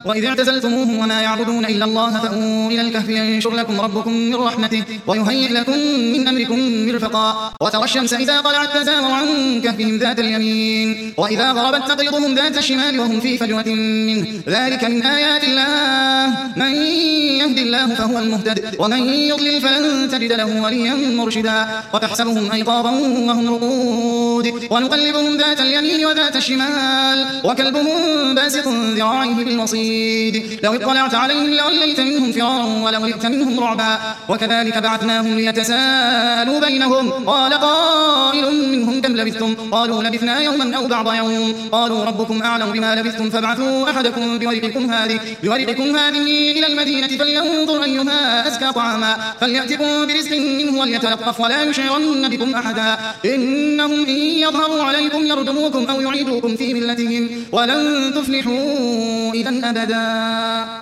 وإذ اعتزلتموهم وما يعبدون إلا الله فأووا إلى الكهف ينشر لكم ربكم من رحمته ويهيئ لكم من أمركم مرفقا وترى الشمس إذا طلعت تزاور عن كهفهم ذات اليمين وإذا غربت تقرضهم ذات الشمال وهم في فجوة منه ذلك من آيات الله من يهد الله فهو المهتد ومن يضلل فلن تجد له وليا مرشدا وتحسبهم أيقاظا وهم رقود ونقلبهم ذات اليمين وذات الشمال وكلبهم باسط ذراعيه بالوصيد لو اطلعت عليهم لوليت منهم فرارا ولولئت منهم رعبا وكذلك بعثناهم ليتساءلوا بينهم قال قائل منهم كم لبثتم قالوا لبثنا يوما أو بعض يوم قالوا ربكم أعلم بما لبثتم فابعثوا أحدكم بورقكم هذه إلى المدينة فلينظر أيها أزكى طعاما فليأتكم برزق منه وليتلطف ولا يشعرن بكم أحدا إنهم إن يظهروا عليكم يرجموكم أو يعيدوكم في ملتهم ولن تفلحوا إذا أبدا.